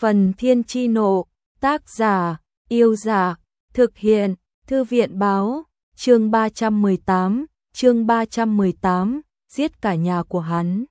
Phần Thiên Chi Nộ, tác giả, Yêu Giả, thực hiện, Thư viện Báo, chương 318, giết cả nhà của hắn.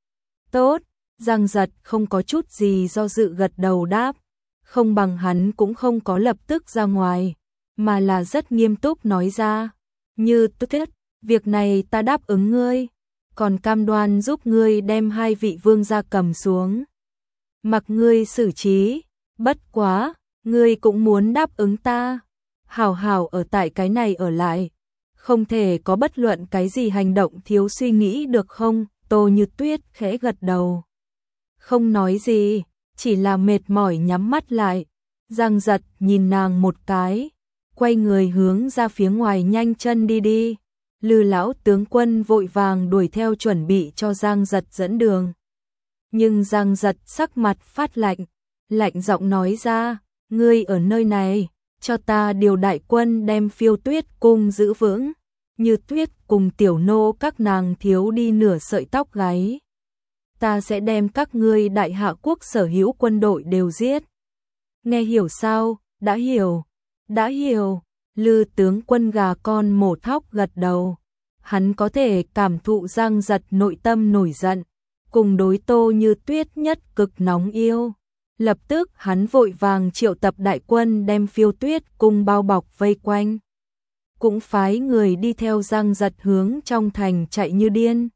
Tốt, Giang Giật không có chút gì do dự gật đầu đáp, không bằng hắn cũng không có lập tức ra ngoài, mà là rất nghiêm túc nói ra, như tuyết, việc này ta đáp ứng ngươi, còn cam đoan giúp ngươi đem 2 vị vương gia cầm xuống. Mặc ngươi xử trí, bất quá, ngươi cũng muốn đáp ứng ta, hảo hảo ở tại cái này ở lại, không thể có bất luận cái gì hành động thiếu suy nghĩ được không? Tô Như Tuyết khẽ gật đầu, không nói gì, chỉ là mệt mỏi nhắm mắt lại. Giang Giật nhìn nàng một cái, quay người hướng ra phía ngoài nhanh chân đi. Lư lão tướng quân vội vàng đuổi theo chuẩn bị cho Giang Giật dẫn đường. Nhưng Giang Giật sắc mặt phát lạnh, lạnh giọng nói ra, ngươi ở nơi này, cho ta điều đại quân đem Phiêu Tuyết cung giữ vững, Như Tuyết cùng tiểu nô các nàng thiếu đi nửa sợi tóc gáy. Ta sẽ đem các ngươi đại hạ quốc sở hữu quân đội đều giết. Nghe hiểu sao? Đã hiểu, đã hiểu. Lư tướng quân gà con mổ thóc gật đầu. Hắn có thể cảm thụ Giang Giật nội tâm nổi giận, cùng đối Tô Như Tuyết nhất cực nóng yêu. Lập tức hắn vội vàng triệu tập đại quân đem Phiêu Tuyết cung bao bọc vây quanh. Cũng phái người đi theo Giang Giật hướng trong thành chạy như điên.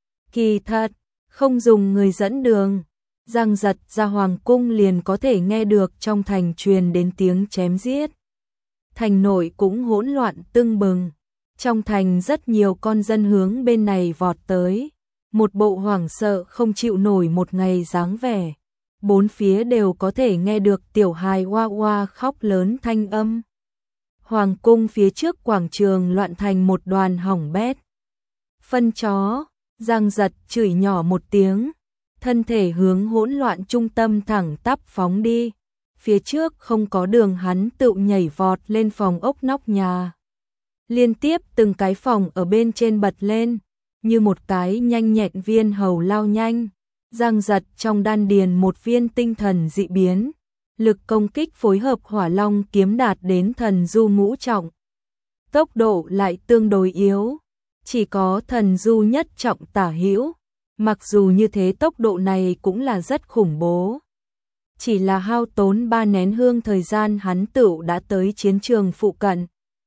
Kỳ thật, không dùng người dẫn đường, Giang Giật ra hoàng cung liền có thể nghe được trong thành truyền đến tiếng chém giết. Thành nội cũng hỗn loạn tưng bừng, trong thành rất nhiều con dân hướng bên này vọt tới, một bộ hoảng sợ không chịu nổi một ngày dáng vẻ. Bốn phía đều có thể nghe được tiểu hài oa oa khóc lớn thanh âm. Hoàng cung phía trước quảng trường loạn thành một đoàn hỏng bét. Phân chó, Giang Giật chửi nhỏ một tiếng, thân thể hướng hỗn loạn trung tâm thẳng tắp phóng đi. Phía trước không có đường hắn tự nhảy vọt lên phòng ốc nóc nhà. Liên tiếp từng cái phòng ở bên trên bật lên, như một cái nhanh nhẹn viên hầu lao nhanh. Giang Giật trong đan điền một viên tinh thần dị biến, lực công kích phối hợp hỏa long kiếm đạt đến thần du ngũ trọng. Tốc độ lại tương đối yếu, chỉ có thần du nhất trọng tả hữu, mặc dù như thế tốc độ này cũng là rất khủng bố. Chỉ là hao tốn 3 nén hương thời gian hắn tựu đã tới chiến trường phụ cận.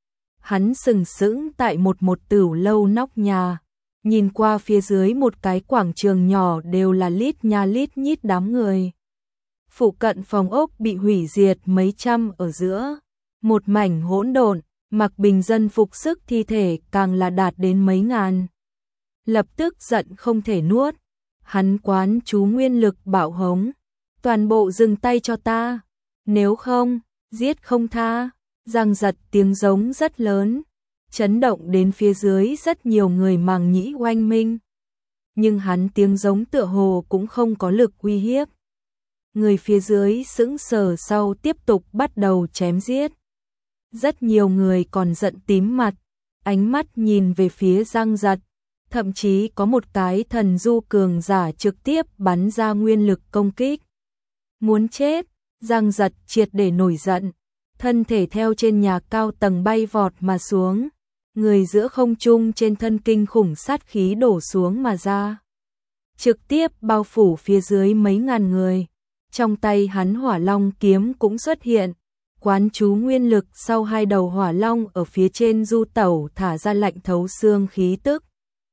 Hắn sừng sững tại một tửu lâu nóc nhà, nhìn qua phía dưới một cái quảng trường nhỏ đều là lít nha lít nhít đám người. Phụ cận phòng ốc bị hủy diệt mấy trăm ở giữa, một mảnh hỗn độn, mặc bình dân phục sức thi thể càng là đạt đến mấy ngàn. Lập tức giận không thể nuốt, hắn quán chú nguyên lực bảo hống, toàn bộ dừng tay cho ta, nếu không, giết không tha. Giang Giật tiếng giống rất lớn, chấn động đến phía dưới rất nhiều người màng nhĩ oanh minh. Nhưng hắn tiếng giống tựa hồ cũng không có lực uy hiếp. Người phía dưới sững sờ sau tiếp tục bắt đầu chém giết. Rất nhiều người còn giận tím mặt, ánh mắt nhìn về phía Giang Giật. Thậm chí có một cái thần du cường giả trực tiếp bắn ra nguyên lực công kích. Muốn chết, Giang Giật triệt để nổi giận, thân thể theo trên nhà cao tầng bay vọt mà xuống, người giữa không trung trên thân kinh khủng sát khí đổ xuống mà ra, trực tiếp bao phủ phía dưới mấy ngàn người. Trong tay hắn hỏa long kiếm cũng xuất hiện, quán chú nguyên lực sau 2 đầu hỏa long ở phía trên du tẩu thả ra lạnh thấu xương khí tức.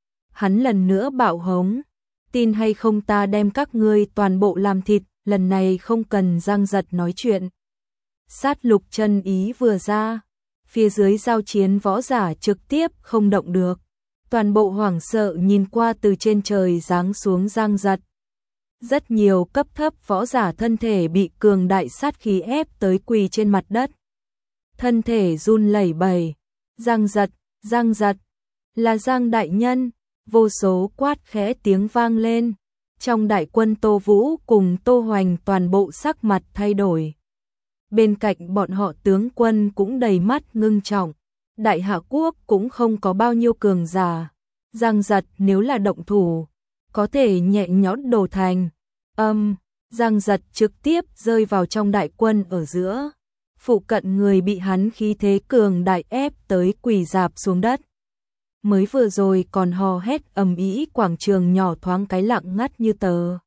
Hắn lần nữa bạo hống, tin hay không ta đem các ngươi toàn bộ làm thịt. Lần này không cần Giang Giật nói chuyện. Sát lục chân ý vừa ra, phía dưới giao chiến võ giả trực tiếp không động được. Toàn bộ hoảng sợ nhìn qua từ trên trời giáng xuống Giang Giật. Rất nhiều cấp thấp võ giả thân thể bị cường đại sát khí ép tới quỳ trên mặt đất. Thân thể run lẩy bẩy. Giang Giật, là Giang đại nhân, vô số quát khẽ tiếng vang lên. Trong đại quân Tô Vũ cùng Tô Hoành toàn bộ sắc mặt thay đổi. Bên cạnh bọn họ tướng quân cũng đầy mắt ngưng trọng. Đại hạ quốc cũng không có bao nhiêu cường giả. Giang Giật nếu là động thủ, có thể nhẹ nhõm đổ thành. Giang Giật trực tiếp rơi vào trong đại quân ở giữa. Phụ cận người bị hắn khí thế cường đại ép tới quỳ rạp xuống đất. Mới vừa rồi còn hò hét ầm ĩ, quảng trường nhỏ thoáng cái lặng ngắt như tờ.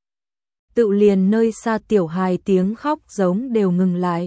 Tự liền nơi xa tiểu hài tiếng khóc giống đều ngừng lại.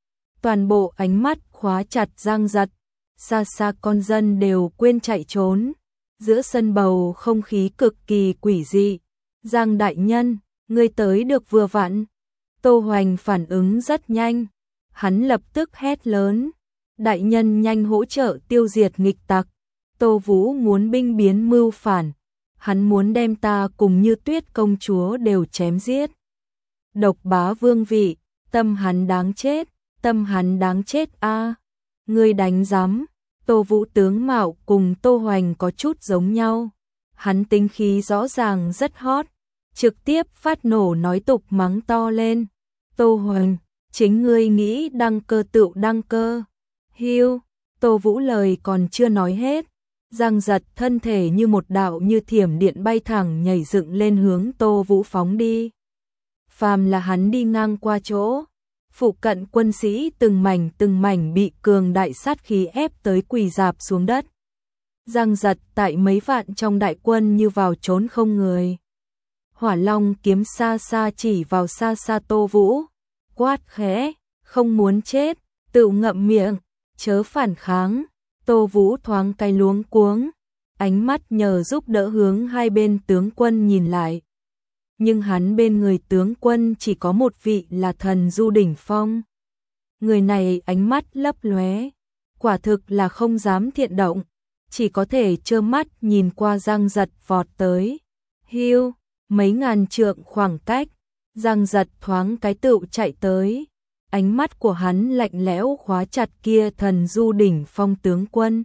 Toàn bộ ánh mắt khóa chặt Giang Giật, xa xa con dân đều quên chạy trốn. Giữa sân bầu không khí cực kỳ quỷ dị. Giang đại nhân, ngươi tới được vừa vặn. Tô Hoành phản ứng rất nhanh. Hắn lập tức hét lớn. Đại nhân nhanh hỗ trợ tiêu diệt nghịch tặc. Tô Vũ muốn binh biến mưu phản. Hắn muốn đem ta cùng Như Tuyết công chúa đều chém giết. Độc bá vương vị, tâm hắn đáng chết, tâm hắn đáng chết a. Ngươi đánh rắm. Tô Vũ tướng mạo cùng Tô Hoành có chút giống nhau. Hắn tính khí rõ ràng rất hot, trực tiếp phát nổ nói tục mắng to lên. Tô Hoành, chính ngươi nghĩ đăng cơ tựu đăng cơ. Hiu, Tô Vũ lời còn chưa nói hết. Giang Giật thân thể như một đạo như thiểm điện bay thẳng nhảy dựng lên hướng Tô Vũ phóng đi. Phàm là hắn đi ngang qua chỗ, phụ cận quân sĩ từng mảnh bị cường đại sát khí ép tới quỳ rạp xuống đất. Giang Giật tại mấy vạn trong đại quân như vào trốn không người. Hỏa Long kiếm xa xa chỉ vào xa xa Tô Vũ, quát khẽ, không muốn chết, tự ngậm miệng, chớ phản kháng. Tô Vũ thoáng cái luống cuống, ánh mắt nhờ giúp đỡ hướng hai bên tướng quân nhìn lại. Nhưng hắn bên người tướng quân chỉ có một vị là thần Du đỉnh phong. Người này ánh mắt lấp lóe, quả thực là không dám thiện động, chỉ có thể trơ mắt nhìn qua Giang Giật vọt tới. Hiu, mấy ngàn trượng khoảng cách, Giang Giật thoáng cái tựu chạy tới. Ánh mắt của hắn lạnh lẽo khóa chặt kia thần Du đỉnh phong tướng quân.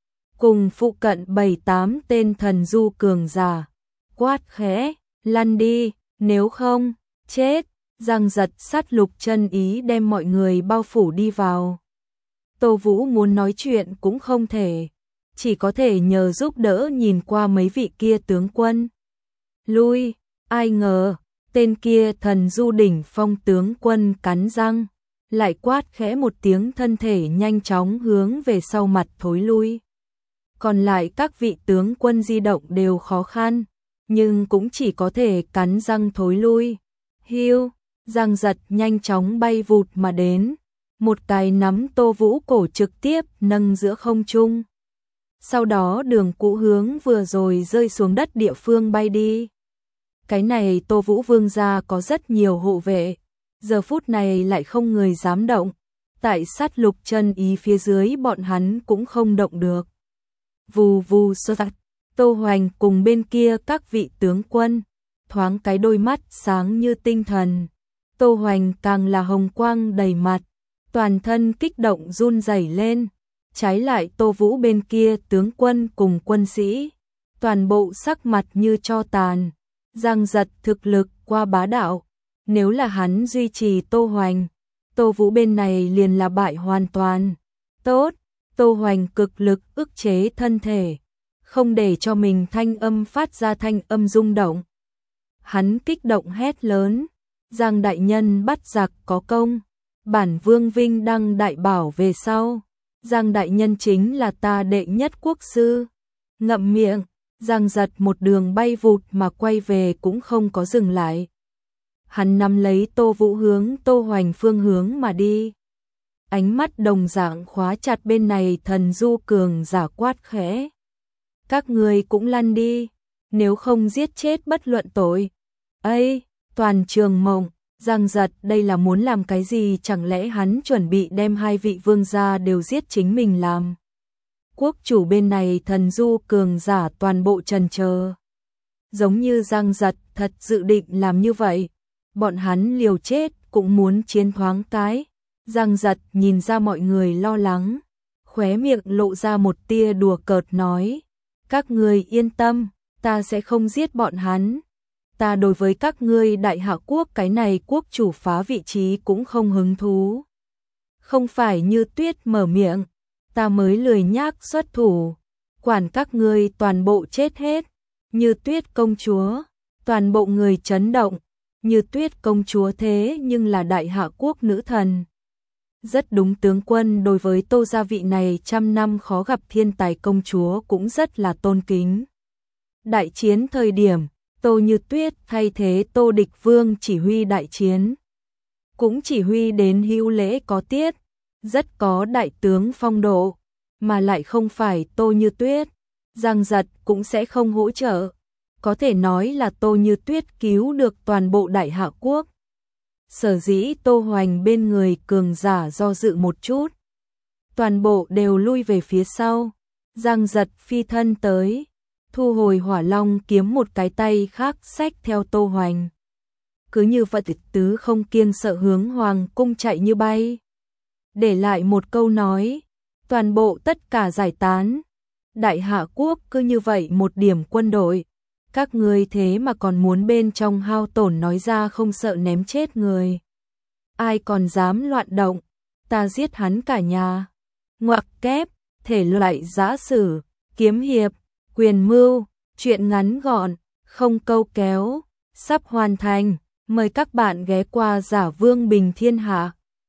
Cùng phụ cận 7-8 tên thần Du cường giả. Quát khẽ, lăn đi, nếu không, chết. Giang Giật sát lục chân ý đem mọi người bao phủ đi vào. Tô Vũ muốn nói chuyện cũng không thể, chỉ có thể nhờ giúp đỡ nhìn qua mấy vị kia tướng quân. Lui, ai ngờ, tên kia thần Du đỉnh phong tướng quân cắn răng, lại quát khẽ một tiếng, thân thể nhanh chóng hướng về sau mặt thối lui. Còn lại các vị tướng quân di động đều khó khăn, nhưng cũng chỉ có thể cắn răng thối lui. Hiu, Giang Giật nhanh chóng bay vụt mà đến, một cái nắm Tô Vũ cổ trực tiếp nâng giữa không trung. Sau đó đường cũ hướng vừa rồi rơi xuống đất địa phương bay đi. Cái này Tô Vũ vương gia có rất nhiều hộ vệ, giờ phút này lại không người dám động. Tại sát lục chân ý phía dưới bọn hắn cũng không động được. Vù vù sơ tạch, Tô Hoành cùng bên kia các vị tướng quân, thoáng cái đôi mắt sáng như tinh thần. Tô Hoành càng là hồng quang đầy mặt, toàn thân kích động run rẩy lên. Trái lại Tô Vũ bên kia tướng quân cùng quân sĩ, toàn bộ sắc mặt như tro tàn. Giang Giật thực lực qua bá đạo, nếu là hắn duy trì Tô Hoành, Tô Vũ bên này liền là bại hoàn toàn. Tốt, Tô Hoành cực lực ức chế thân thể, không để cho mình thanh âm phát ra thanh âm rung động. Hắn kích động hét lớn, Giang đại nhân bắt giặc có công, bản vương vinh đăng đại bảo về sau. Giang đại nhân chính là ta đệ nhất quốc sư. Ngậm miệng, Giang Giật một đường bay vụt mà quay về cũng không có dừng lại. Hắn nắm lấy Tô Vũ hướng Tô Hoành phương hướng mà đi. Ánh mắt đồng dạng khóa chặt bên này thần Du cường giả, quát khẽ. Các người cũng lăn đi, nếu không giết chết bất luận tội. Ây, toàn trường mộng, Giang Giật đây là muốn làm cái gì, chẳng lẽ hắn chuẩn bị đem hai vị vương gia đều giết chính mình làm? Quốc chủ bên này thần Du cường giả toàn bộ trần chờ. Giống như Giang Giật thật dự định làm như vậy, bọn hắn liều chết cũng muốn chiến thoáng cái. Giang Giật nhìn ra mọi người lo lắng, khóe miệng lộ ra một tia đùa cợt nói, các ngươi yên tâm, ta sẽ không giết bọn hắn. Ta đối với các ngươi Đại Hạ quốc cái này quốc chủ phá vị trí cũng không hứng thú. Không phải Như Tuyết mở miệng, ta mới lười nhác xuất thủ, quản các ngươi toàn bộ chết hết. Như Tuyết công chúa, toàn bộ người chấn động, Như Tuyết công chúa thế nhưng là đại hạ quốc nữ thần. Rất đúng, tướng quân đối với Tô gia vị này trăm năm khó gặp thiên tài công chúa cũng rất là tôn kính. Đại chiến thời điểm, Tô Như Tuyết thay thế Tô Địch Vương chỉ huy đại chiến. Cũng chỉ huy đến hữu lễ có tiết, rất có đại tướng phong độ, mà lại không phải Tô Như Tuyết, Giang Giật cũng sẽ không hỗ trợ. Có thể nói là Tô Như Tuyết cứu được toàn bộ đại hạ quốc. Sở dĩ Tô Hoành bên người cường giả do dự một chút, toàn bộ đều lui về phía sau. Giang Giật phi thân tới, thu hồi Hỏa Long kiếm, một cái tay khác xách theo Tô Hoành. Cứ như vậy tứ không kiêng sợ hướng hoàng cung chạy như bay. Để lại một câu nói, toàn bộ tất cả giải tán. Đại hạ quốc cứ như vậy một điểm quân đội, các ngươi thế mà còn muốn bên trong hao tổn, nói ra không sợ ném chết người. Ai còn dám loạn động, ta giết hắn cả nhà. Ngoặc kép, thể loại giã sử, kiếm hiệp, quyền mưu, truyện ngắn gọn, không câu kéo, sắp hoàn thành. Mời các bạn ghé qua Giả Vương Bình Thiên Hạ.